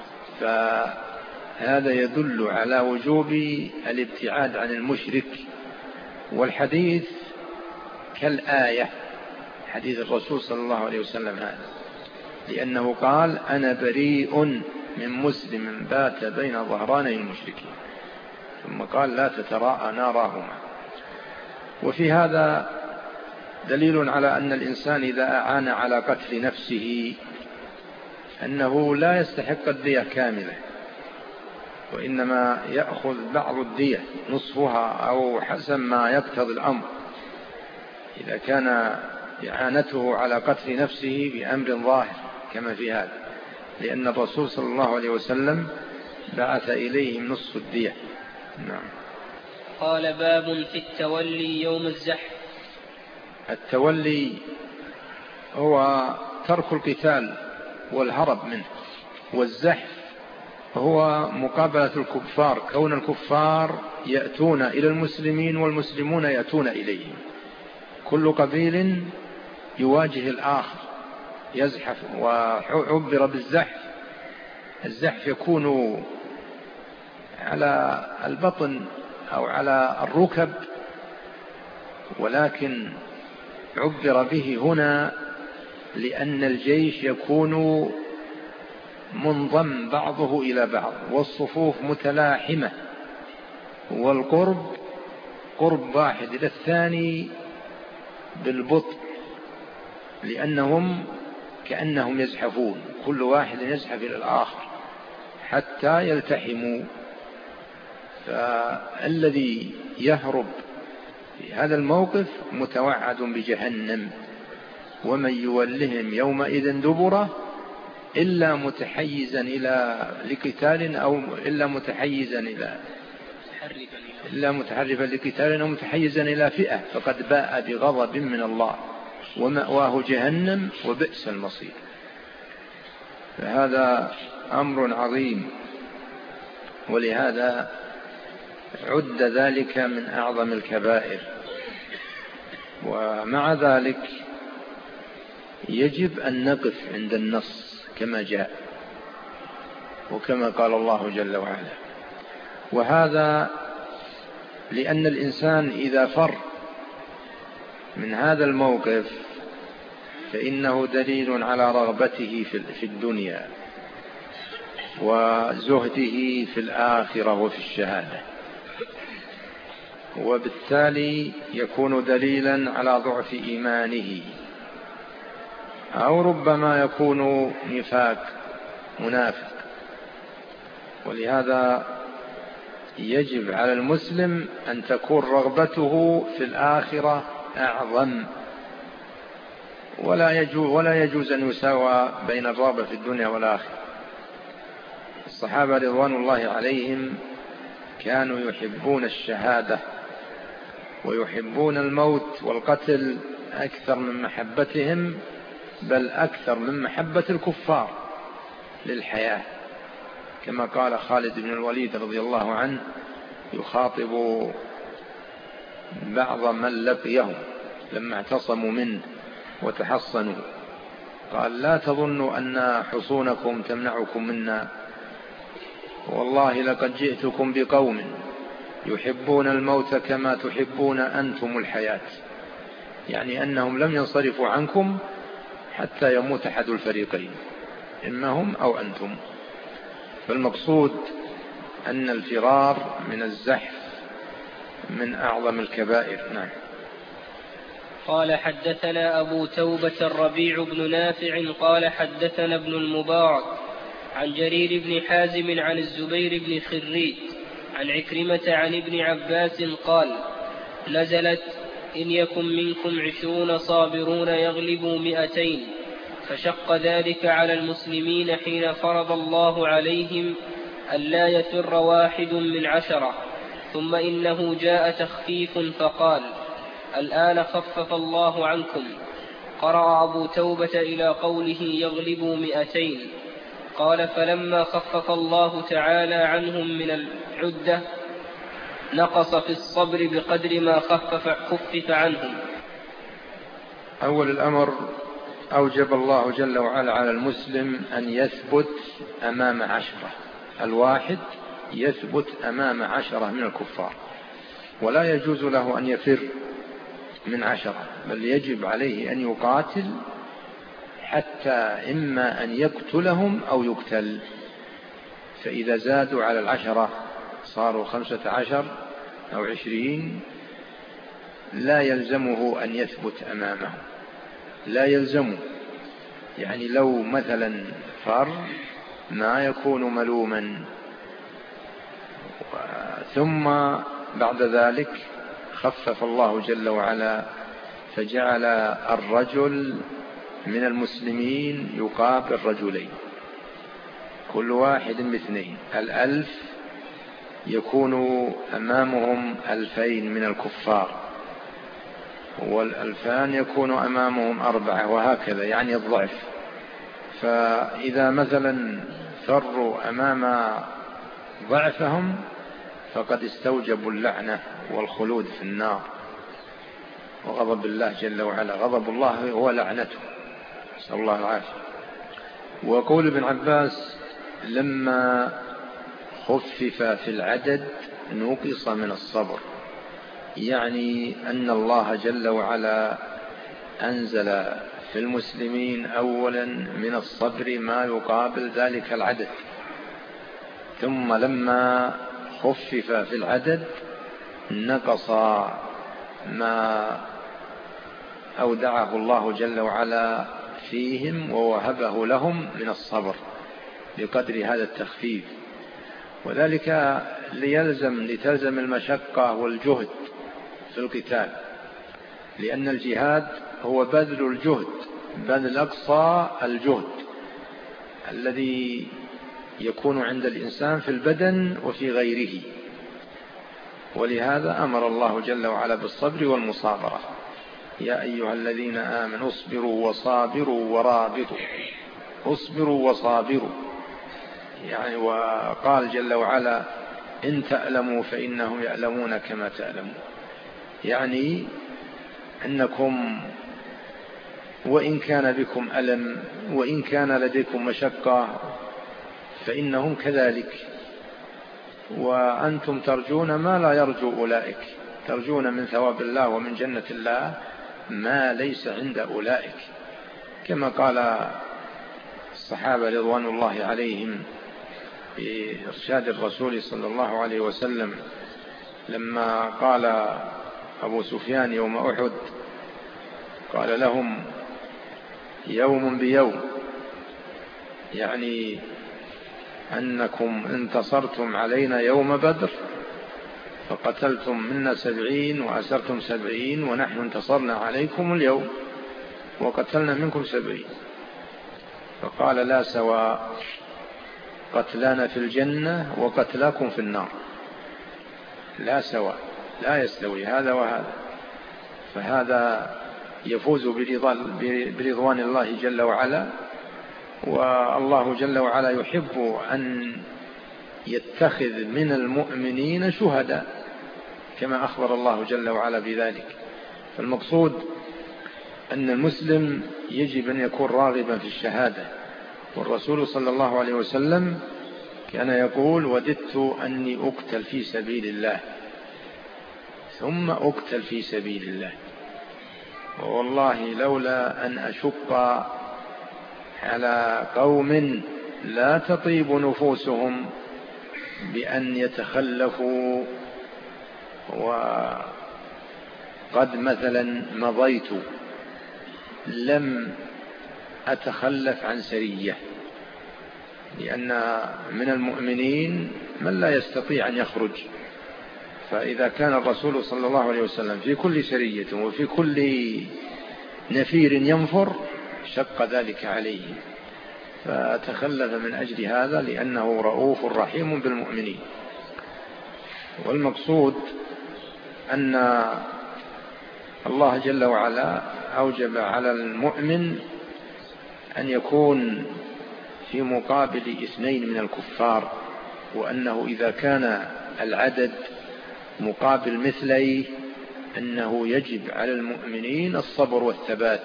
فهذا يدل على وجوب الابتعاد عن المشرك، والحديث كالآية حديث الرسول صلى الله عليه وسلم هذا، لأنه قال أنا بريء من مسلم بات بين ظهراني المشركين، ثم قال لا تتراءى ناراهما. وفي هذا دليل على أن الإنسان إذا أعان على قتل نفسه أنه لا يستحق الدية كاملة، وإنما يأخذ بعض الدية نصفها أو حسب ما يقتضي الأمر، إذا كان إعانته على قتل نفسه بأمر ظاهر كما في هذا، لأن الرسول صلى الله عليه وسلم بعث إليهم نصف الدية. نعم. قال باب في التولي يوم الزحف. التولي هو ترك القتال والهرب منه، والزحف هو مقابلة الكفار، كون الكفار يأتون إلى المسلمين والمسلمون يأتون إليهم، كل قبيل يواجه الآخر يزحف. وعبر بالزحف، الزحف يكون على البطن أو على الركب، ولكن عبر به هنا لأن الجيش يكون منضم بعضه إلى بعض، والصفوف متلاحمة، والقرب قرب واحد إلى الثاني بالبطء، لأنهم كأنهم يزحفون، كل واحد يزحف إلى الآخر حتى يلتحموا. فالذي يهرب في هذا الموقف متوعد بجهنم. ومن يولهم يومئذ دبره إلا متحيزا لقتال أو إلا متحرفا لقتال أو متحيزا إلى فئة فقد باء بغضب من الله ومأواه جهنم وبئس المصير. فهذا أمر عظيم، ولهذا عد ذلك من أعظم الكبائر. ومع ذلك يجب أن نقف عند النص كما جاء وكما قال الله جل وعلا، وهذا لأن الإنسان إذا فر من هذا الموقف فإنه دليل على رغبته في الدنيا وزهده في الآخرة وفي الشهادة، وبالتالي يكون دليلا على ضعف إيمانه، أو ربما يكون منافق. ولهذا يجب على المسلم أن تكون رغبته في الآخرة أعظم، ولا يجوز أن يساوى بين الرغبة في الدنيا والآخرة. الصحابة رضوان الله عليهم كانوا يحبون الشهادة ويحبون الموت والقتل أكثر من محبتهم، بل أكثر من محبة الكفار للحياة، كما قال خالد بن الوليد رضي الله عنه يخاطب بعض من لقيهم لما اعتصموا منه وتحصنوا، قال لا تظنوا أن حصونكم تمنعكم منا، والله لقد جئتكم بقوم يحبون الموت كما تحبون أنتم الحياة، يعني أنهم لم ينصرفوا عنكم حتى يموت أحد الفريقين، إما هم أو أنتم. فالمقصود أن الفرار من الزحف من أعظم الكبائر. نعم. قال حدثنا أبو توبة الربيع بن نافع قال حدثنا ابن المبارك عن جرير بن حازم عن الزبير بن خريت عن عكرمة عن ابن عباس قال نزلت إن يكن منكم 20 صابرون يغلبوا 200، فشق ذلك على المسلمين حين فرض الله عليهم ألا يفر واحد من 10، ثم إنه جاء تخفيف فقال الآن خفف الله عنكم. قرأ أبو توبة إلى قوله يغلبوا 200، قال فلما خفف الله تعالى عنهم من العدة نقص في الصبر بقدر ما خفف عنهم. أول الأمر أوجب الله جل وعلا على المسلم أن يثبت أمام 10، الواحد يثبت أمام 10 من الكفار، ولا يجوز له أن يفر من 10، بل يجب عليه أن يقاتل حتى إما أن يقتلهم أو يقتل. فإذا زادوا على 10 صاروا 15 أو 20 لا يلزمه أن يثبت أمامه، لا يلزمه. يعني لو مثلا فر ما يكون ملوما، ثم بعد ذلك خفف الله جل وعلا فجعل الرجل من المسلمين يقابل رجلين، كل واحد باثنين. 1000 يكون أمامهم 2000 من الكفار، وال2000 يكون أمامهم 4، وهكذا، يعني الضعف. فإذا مثلا فروا أمام ضعفهم فقد استوجبوا اللعنة والخلود في النار وغضب الله جل وعلا. غضب الله هو لعنته، نسأل الله العافية. وقول ابن عباس لما خفف في العدد نقص من الصبر، يعني أن الله جل وعلا أنزل في المسلمين أولا من الصبر ما يقابل ذلك العدد، ثم لما خفف في العدد نقص ما أودعه الله جل وعلا فيهم ووهبه لهم من الصبر بقدر هذا التخفيف. وذلك لتلزم المشقة والجهد في القتال، لأن الجهاد هو بذل الجهد، بذل أقصى الجهد الذي يكون عند الإنسان في البدن وفي غيره. ولهذا أمر الله جل وعلا بالصبر والمصابرة: يا أيها الذين آمنوا اصبروا وصابروا ورابطوا. اصبروا وصابروا، يعني وقال جل وعلا: إن تألموا فإنهم يألمون كما تألمون. يعني أنكم وإن كان بكم ألم وإن كان لديكم مشقة فإنهم كذلك، وأنتم ترجون ما لا يرجو أولئك، ترجون من ثواب الله ومن جنة الله ما ليس عند أولئك، كما قال الصحابة رضوان الله عليهم بإرشاد الرسول صلى الله عليه وسلم لما قال أبو سفيان يوم أحد، قال لهم: يوم بيوم، يعني أنكم انتصرتم علينا يوم بدر فقتلتم منا 70 وأسرتم 70، ونحن انتصرنا عليكم اليوم وقتلنا منكم 70. فقال: لا سواء، قتلانا في الجنة وقتلاكم في النار، لا سواء، لا يستوي هذا وهذا. فهذا يفوز برضوان الله جل وعلا، والله جل وعلا يحب أن يتخذ من المؤمنين شهداء كما أخبر الله جل وعلا بذلك. فالمقصود أن المسلم يجب أن يكون راغبا في الشهادة، والرسول صلى الله عليه وسلم كان يقول: وددت أني أقتل في سبيل الله ثم أقتل في سبيل الله، والله لولا أن أشق على قوم لا تطيب نفوسهم بأن يتخلفوا وقد مثلا مضيت لم أتخلف عن سرية، لأن من المؤمنين من لا يستطيع أن يخرج، فإذا كان الرسول صلى الله عليه وسلم في كل سرية وفي كل نفير ينفر شق ذلك عليه، فتخلف من أجل هذا لأنه رؤوف رحيم بالمؤمنين. والمقصود أن الله جل وعلا أوجب على المؤمن أن يكون في مقابل 2 من الكفار، وأنه إذا كان العدد مقابل مثليه أنه يجب على المؤمنين الصبر والثبات،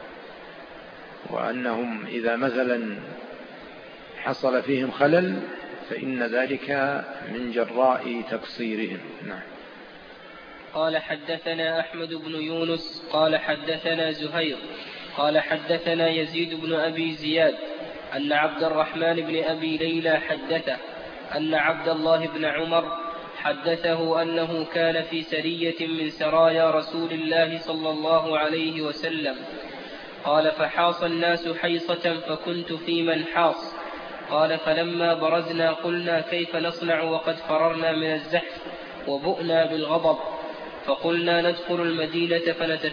وأنهم إذا مثلا حصل فيهم خلل فإن ذلك من جراء تقصيرهم. نعم. قال: حدثنا أحمد بن يونس قال حدثنا زهير قال حدثنا يزيد بن أبي زياد أن عبد الرحمن بن أبي ليلى حدثه أن عبد الله بن عمر حدثه أنه كان في سرية من سرايا رسول الله صلى الله عليه وسلم. قال: فحاص الناس حيصة فكنت في من حاص. قال: فلما برزنا قلنا: كيف نصنع وقد فررنا من الزحف وبؤنا بالغضب؟ فقلنا: ندخل المدينة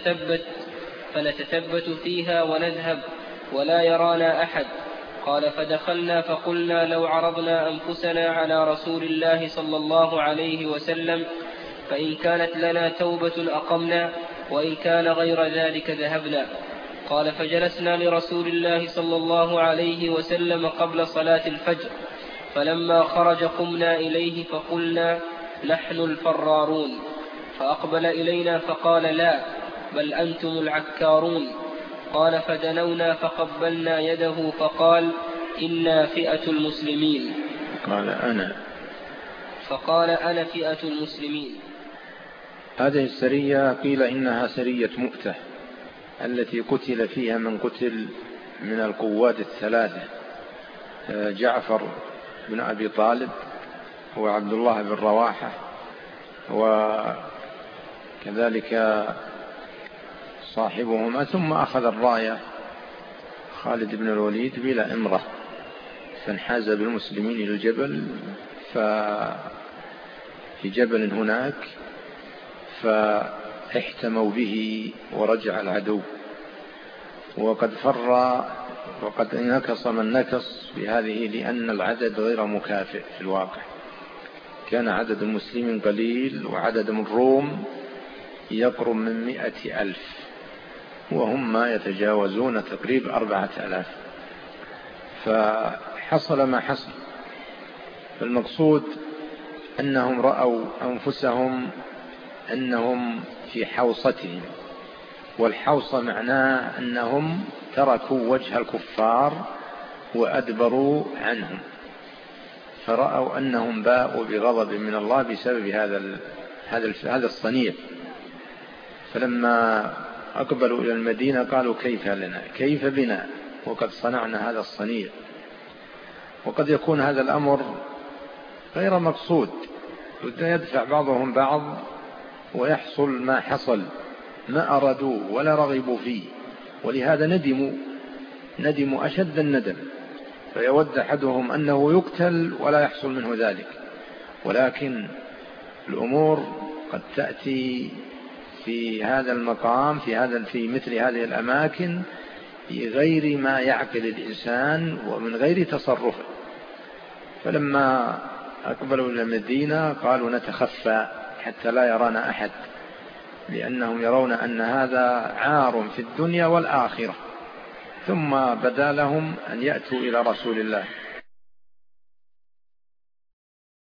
فنتثبت فيها ونذهب ولا يرانا أحد. قال: فدخلنا فقلنا: لو عرضنا أنفسنا على رسول الله صلى الله عليه وسلم فإن كانت لنا توبة أقمنا وإن كان غير ذلك ذهبنا. قال: فجلسنا لرسول الله صلى الله عليه وسلم قبل صلاة الفجر، فلما خرج قمنا إليه فقلنا: نحن الفرارون. فأقبل إلينا فقال: لا، بل أنتم العكارون. قال: فدنونا فقبلنا يده فقال: إنا فئة المسلمين. فقال: أنا فئة المسلمين. هذه السرية قيل إنها سرية مؤتة التي قتل فيها من قتل من القواد الثلاثة: جعفر بن أبي طالب وعبد الله بن رواحة، وكذلك صاحبهما. ثم أخذ الراية خالد بن الوليد بلا إمرة، فانحاز بالمسلمين إلى الجبل، في جبل هناك، فاحتموا به ورجع العدو، وقد فر وقد نكص من نكص بهذه، لأن العدد غير مكافئ في الواقع. كان عدد المسلمين قليل وعدد الروم يقرب من 100,000، وهم ما يتجاوزون تقريب 4,000. فحصل ما حصل. فالمقصود أنهم رأوا أنفسهم أنهم في حوصتهم، والحوصة معناه أنهم تركوا وجه الكفار وأدبروا عنهم، فرأوا أنهم باءوا بغضب من الله بسبب هذا الصنيع. فلما أقبلوا إلى المدينة قالوا: كيف لنا، كيف بنا وقد صنعنا هذا الصنيع؟ وقد يكون هذا الأمر غير مقصود، يدفع بعضهم بعض ويحصل ما حصل، ما أرادوا ولا رغبوا فيه، ولهذا ندموا أشد الندم. فيود أحدهم أنه يقتل ولا يحصل منه ذلك، ولكن الأمور قد تأتي في هذا المقام، في مثل هذه الأماكن، بغير ما يعقل الإنسان ومن غير تصرفه. فلما أقبلوا إلى المدينة قالوا: نتخفى حتى لا يرانا أحد، لأنهم يرون أن هذا عار في الدنيا والآخرة. ثم بدا لهم أن يأتوا إلى رسول الله